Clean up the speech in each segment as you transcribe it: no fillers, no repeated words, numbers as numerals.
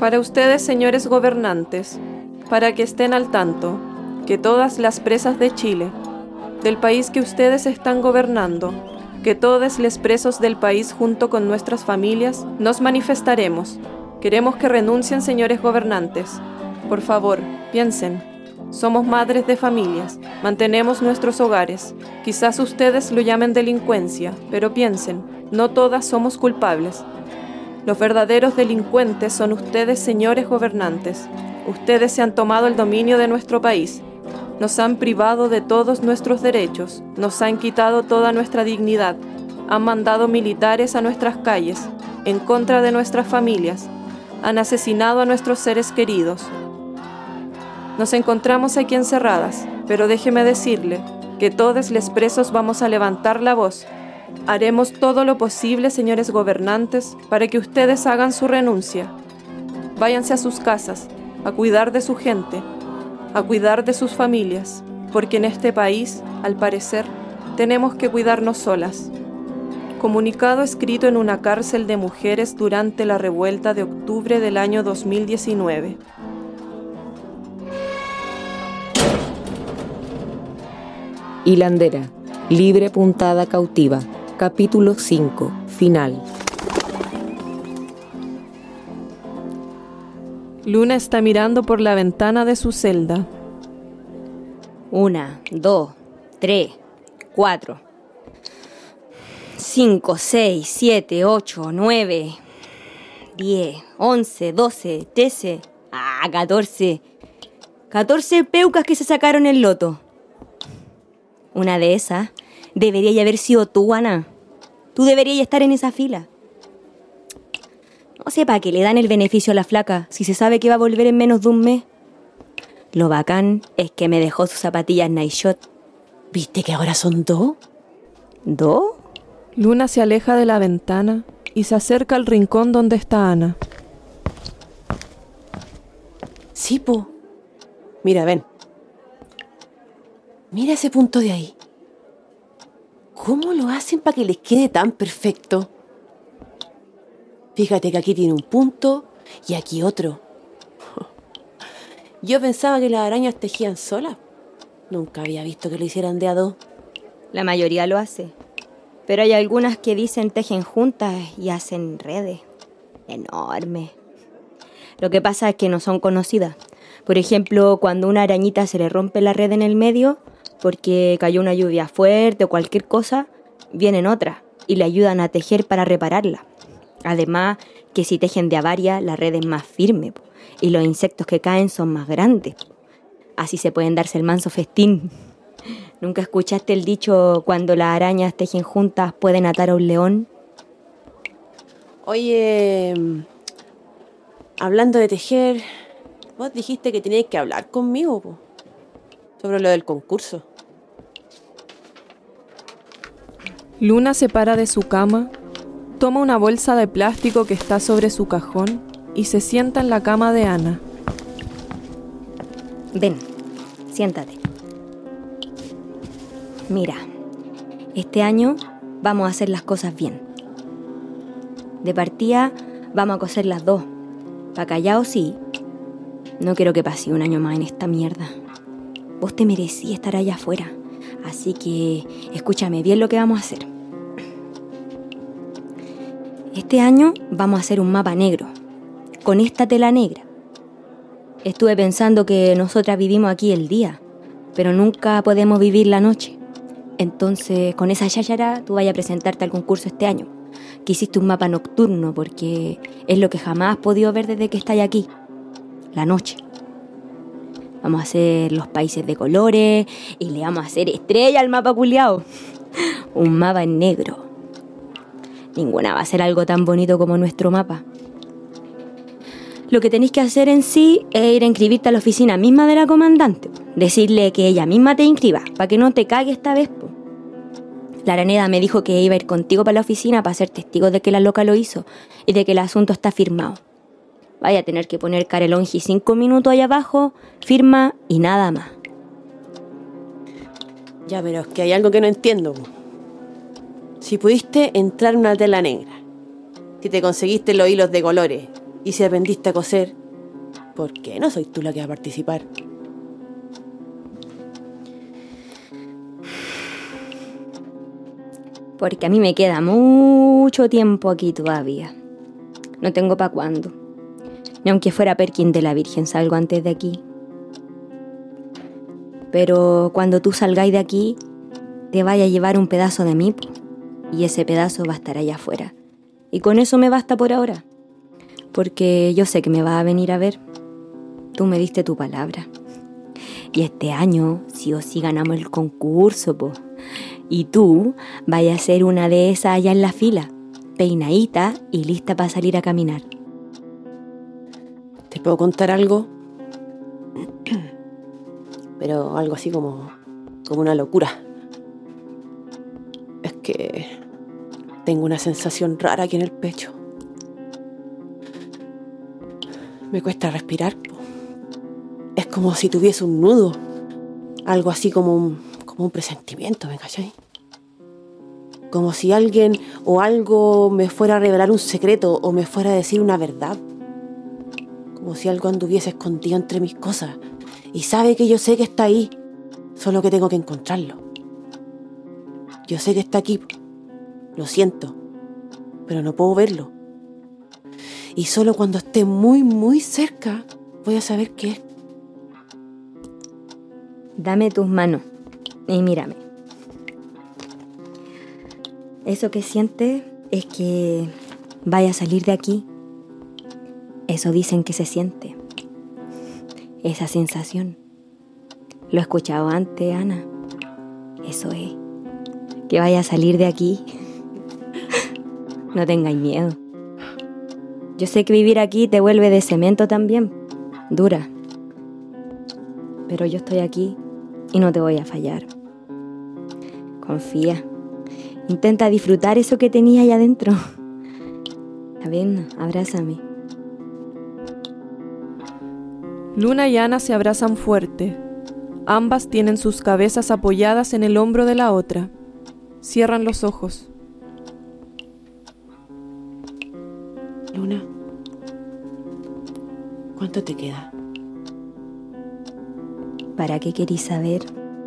Para ustedes, señores gobernantes, para que estén al tanto, que todas las presas de Chile, del país que ustedes están gobernando, que todos los presos del país junto con nuestras familias, nos manifestaremos. Queremos que renuncien, señores gobernantes. Por favor, piensen. Somos madres de familias, mantenemos nuestros hogares. Quizás ustedes lo llamen delincuencia, pero piensen, no todas somos culpables. Los verdaderos delincuentes son ustedes, señores gobernantes. Ustedes se han tomado el dominio de nuestro país. Nos han privado de todos nuestros derechos, nos han quitado toda nuestra dignidad, han mandado militares a nuestras calles, en contra de nuestras familias, han asesinado a nuestros seres queridos. Nos encontramos aquí encerradas, pero déjeme decirle que todos los presos vamos a levantar la voz. Haremos todo lo posible, señores gobernantes, para que ustedes hagan su renuncia. Váyanse a sus casas, a cuidar de su gente, a cuidar de sus familias, porque en este país, al parecer, tenemos que cuidarnos solas. Comunicado escrito en una cárcel de mujeres durante la revuelta de octubre del año 2019. Hilandera, libre puntada cautiva, capítulo 5, final. Luna está mirando por la ventana de su celda. 1, 2, 3, 4, 5, 6, 7, 8, 9, 10, 11, 12, 13, 14. 14 peucas que se sacaron el loto. Una de esas debería haber sido tú, Ana. Tú deberías estar en esa fila. No sé para qué le dan el beneficio a la flaca si se sabe que va a volver en menos de un mes. Lo bacán es que me dejó sus zapatillas Night Shot. ¿Viste que ahora son 2? ¿2? Luna se aleja de la ventana y se acerca al rincón donde está Ana. Sí, po. Mira, ven. Mira ese punto de ahí. ¿Cómo lo hacen para que les quede tan perfecto? Fíjate que aquí tiene un punto y aquí otro. Yo pensaba que las arañas tejían solas. Nunca había visto que lo hicieran de a 2. La mayoría lo hace. Pero hay algunas que dicen tejen juntas y hacen redes enormes. Lo que pasa es que no son conocidas. Por ejemplo, cuando una arañita se le rompe la red en el medio, porque cayó una lluvia fuerte o cualquier cosa, vienen otras y le ayudan a tejer para repararla. Además, que si tejen de a varias, la red es más firme y los insectos que caen son más grandes. Así se pueden darse el manso festín. ¿Nunca escuchaste el dicho, cuando las arañas tejen juntas pueden atar a un león? Oye, hablando de tejer, vos dijiste que tenías que hablar conmigo, po, sobre lo del concurso. Luna se para de su cama, toma una bolsa de plástico que está sobre su cajón y se sienta en la cama de Ana. Ven, siéntate. Mira, este año vamos a hacer las cosas bien. De partida vamos a coser las 2. Pa' callao sí. No quiero que pase un año más en esta mierda. Vos te merecís estar allá afuera. Así que escúchame bien lo que vamos a hacer. Este año vamos a hacer un mapa negro, con esta tela negra. Estuve pensando que nosotras vivimos aquí el día, pero nunca podemos vivir la noche. Entonces, con esa cháchara, tú vayas a presentarte al concurso este año. Que hiciste un mapa nocturno, porque es lo que jamás has podido ver desde que estás aquí. La noche. Vamos a hacer los países de colores y le vamos a hacer estrella al mapa culiao. Un mapa en negro. Ninguna va a ser algo tan bonito como nuestro mapa. Lo que tenéis que hacer en sí es ir a inscribirte a la oficina misma de la comandante. Decirle que ella misma te inscriba, para que no te cague esta vez, po. La Araneda me dijo que iba a ir contigo para la oficina para ser testigo de que la loca lo hizo y de que el asunto está firmado. Vaya a tener que poner Carelongi 5 minutos allá abajo, firma y nada más. Ya, pero es que hay algo que no entiendo, po. Si pudiste entrar en una tela negra, si te conseguiste los hilos de colores Y si aprendiste a coser, ¿por qué no soy tú la que va a participar? Porque a mí me queda mucho tiempo aquí todavía. No tengo pa' cuándo. Ni aunque fuera Perkin de la Virgen salgo antes de aquí. Pero cuando tú salgáis de aquí, te vaya a llevar un pedazo de mí, y ese pedazo va a estar allá afuera. Y con eso me basta por ahora. Porque yo sé que me vas a venir a ver. Tú me diste tu palabra. Y este año sí o sí ganamos el concurso, po. Y tú vayas a ser una de esas allá en la fila, peinadita y lista para salir a caminar. ¿Te puedo contar algo? Pero algo así como una locura. Es que tengo una sensación rara aquí en el pecho. Me cuesta respirar. Es como si tuviese un nudo. Algo así como un presentimiento, ¿me cachai? Como si alguien o algo me fuera a revelar un secreto o me fuera a decir una verdad. Como si algo anduviese escondido entre mis cosas. Y sabe que yo sé que está ahí, solo que tengo que encontrarlo. Yo sé que está aquí, lo siento, pero no puedo verlo. Y solo cuando esté muy, muy cerca, voy a saber qué es. Dame tus manos y mírame. Eso que sientes es que vaya a salir de aquí. Eso dicen que se siente. Esa sensación. Lo he escuchado antes, Ana. Eso es. Que vaya a salir de aquí. No tengáis miedo. Yo sé que vivir aquí te vuelve de cemento también. Dura. Pero yo estoy aquí y no te voy a fallar. Confía. Intenta disfrutar eso que tenías ahí adentro. Ven, abrázame. Luna y Ana se abrazan fuerte. Ambas tienen sus cabezas apoyadas en el hombro de la otra. Cierran los ojos. Luna, ¿cuánto te queda? ¿Para qué querís saber?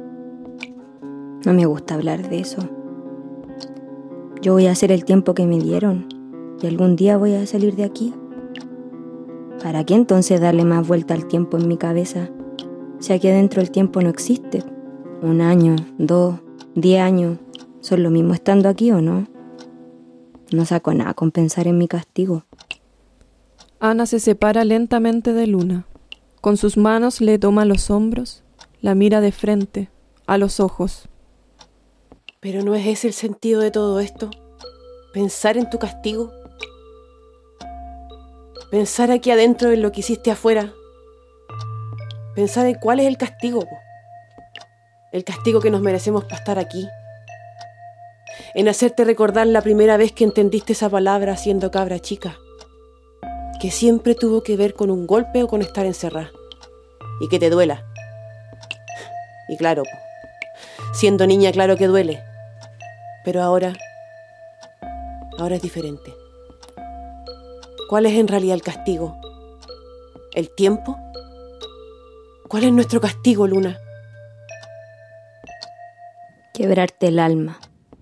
No me gusta hablar de eso. Yo voy a hacer el tiempo que me dieron y algún día voy a salir de aquí. ¿Para qué entonces darle más vuelta al tiempo en mi cabeza? Si aquí adentro el tiempo no existe. 1 año, 2, 10 años, ¿son lo mismo estando aquí o no? No saco nada con pensar en mi castigo. Ana se separa lentamente de Luna. Con sus manos le toma los hombros, la mira de frente, a los ojos. Pero ¿no es ese el sentido de todo esto? ¿Pensar en tu castigo? Pensar aquí adentro en lo que hiciste afuera. Pensar en cuál es el castigo. El castigo que nos merecemos para estar aquí. En hacerte recordar la primera vez que entendiste esa palabra siendo cabra chica. Que siempre tuvo que ver con un golpe o con estar encerrada. Y que te duela. Y claro, siendo niña claro que duele. Pero ahora es diferente. ¿Cuál es en realidad el castigo? ¿El tiempo? ¿Cuál es nuestro castigo, Luna? Quebrarte el alma.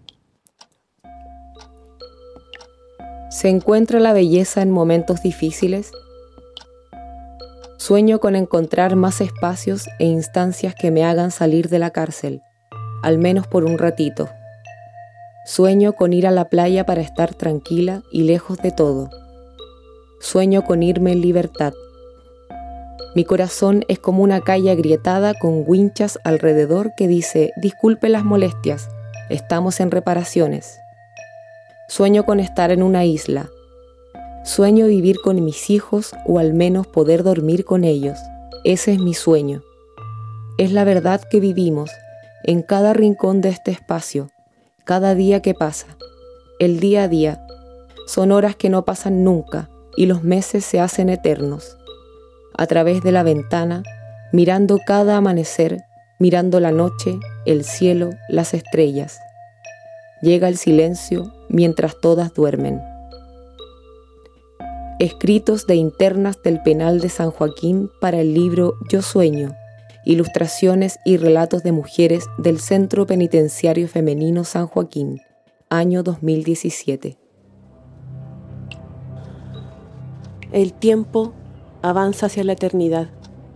¿Se encuentra la belleza en momentos difíciles? Sueño con encontrar más espacios e instancias que me hagan salir de la cárcel, al menos por un ratito. Sueño con ir a la playa para estar tranquila y lejos de todo. Sueño con irme en libertad. Mi corazón es como una calle agrietada con winchas alrededor que dice: disculpe las molestias, estamos en reparaciones. Sueño con estar en una isla. Sueño vivir con mis hijos o al menos poder dormir con ellos. Ese es mi sueño. Es la verdad que vivimos en cada rincón de este espacio, cada día que pasa, el día a día. Son horas que no pasan nunca y los meses se hacen eternos. A través de la ventana, mirando cada amanecer, mirando la noche, el cielo, las estrellas. Llega el silencio mientras todas duermen. Escritos de internas del penal de San Joaquín para el libro Yo Sueño, ilustraciones y relatos de mujeres del Centro Penitenciario Femenino San Joaquín, año 2017. El tiempo avanza hacia la eternidad.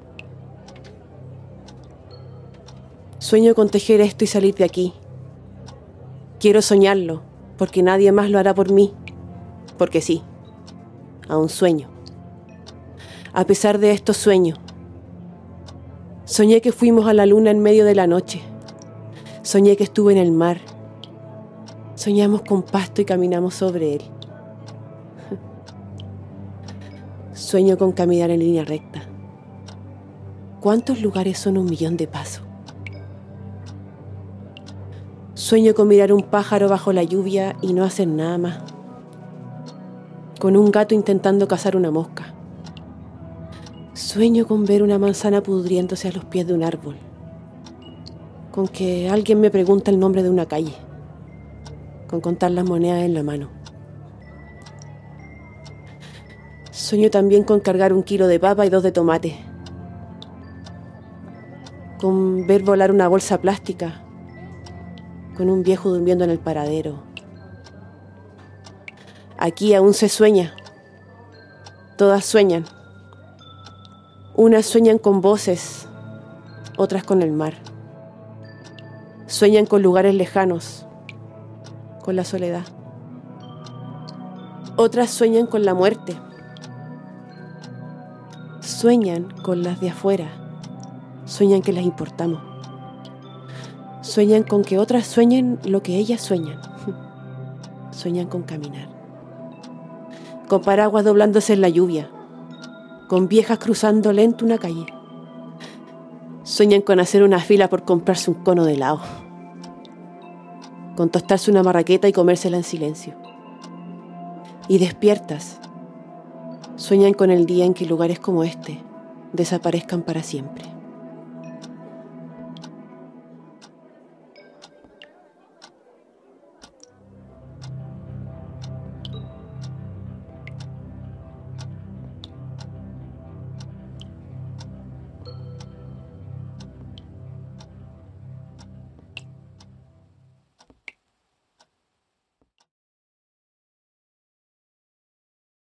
Sueño con tejer esto y salir de aquí. Quiero soñarlo, porque nadie más lo hará por mí. Porque sí, aún sueño. A pesar de esto sueño. Soñé que fuimos a la luna en medio de la noche. Soñé que estuve en el mar. Soñamos con pasto y caminamos sobre él. Sueño con caminar en línea recta. ¿Cuántos lugares son 1.000.000 de pasos? Sueño con mirar un pájaro bajo la lluvia y no hacer nada más. Con un gato intentando cazar una mosca. Sueño con ver una manzana pudriéndose a los pies de un árbol. Con que alguien me pregunta el nombre de una calle. Con contar las monedas en la mano. Sueño también con cargar 1 kilo de papa y 2 de tomate. Con ver volar una bolsa plástica. Con un viejo durmiendo en el paradero. Aquí aún se sueña. Todas sueñan. Unas sueñan con voces, otras con el mar. Sueñan con lugares lejanos, con la soledad. Otras sueñan con la muerte. Sueñan con las de afuera. Sueñan que las importamos. Sueñan con que otras sueñen lo que ellas sueñan. Sueñan con caminar. Con paraguas doblándose en la lluvia. Con viejas cruzando lento una calle. Sueñan con hacer una fila por comprarse un cono de helado. Con tostarse una marraqueta y comérsela en silencio. Y despiertas. Sueñan con el día en que lugares como este desaparezcan para siempre.